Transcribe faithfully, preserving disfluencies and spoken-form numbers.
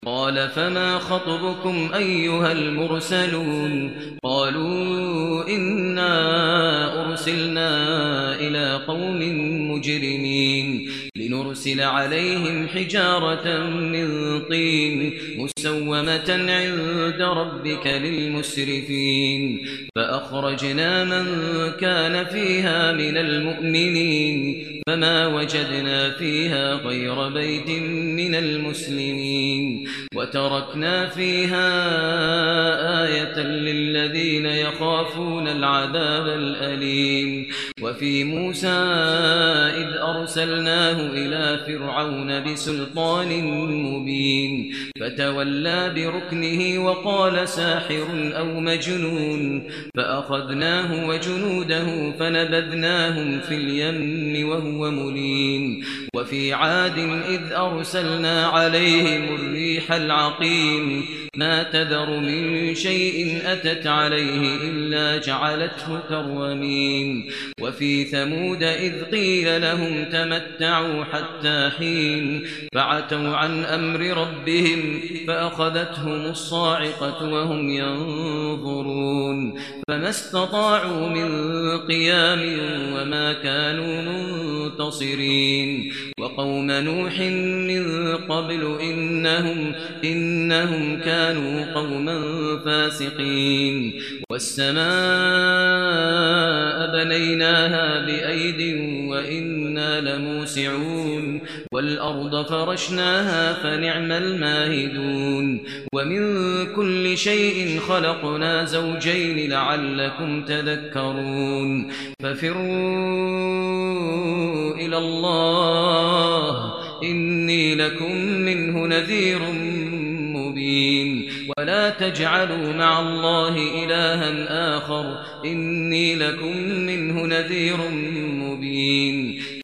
قال فما خطبكم أيها المرسلون قالوا إنا أرسلنا إلى قوم مجرمين لنرسل عليهم حجارة من طين مسومة عند ربك للمسرفين فأخرجنا من كان فيها من المؤمنين فما وجدنا فيها غير بيت من المسلمين وتركنا فيها آية للذين يخافون العذاب الأليم وفي موسى إذ أرسلناه إلى فرعون بسلطان مبين فتولى بركنه وقال ساحر أو مجنون فأخذناه وجنوده فنبذناهم في اليم وهو مليم وفي عاد إذ أرسلنا عليهم الريح العقيم ما تذر من شيء أتت عليه إلا جعلته كالرميم وفي ثمود إذ قيل لهم تمتعوا حتى حين فعتوا عن أمر ربهم فأخذتهم الصاعقة وهم ينظرون فما استطاعوا من قيام وما كانوا منتصرين وقوم نوح من قبل إنهم, إنهم كانوا قوما فاسقين والسماء بنيناها بأيد وإنا لموسعون والأرض فرشناها فنعم الماهدون ومن كل شيء خلقنا زوجين لعلكم تذكرون ففروا إلى الله إني لكم منه نذير مبين ولا تجعلوا مع الله إلها آخر إني لكم منه نذير مبين